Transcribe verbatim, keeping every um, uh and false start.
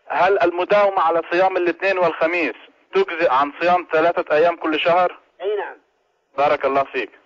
هل المداومة على صيام الاثنين والخميس تجزئ عن صيام ثلاثة ايام كل شهر؟ اي نعم. بارك الله فيك.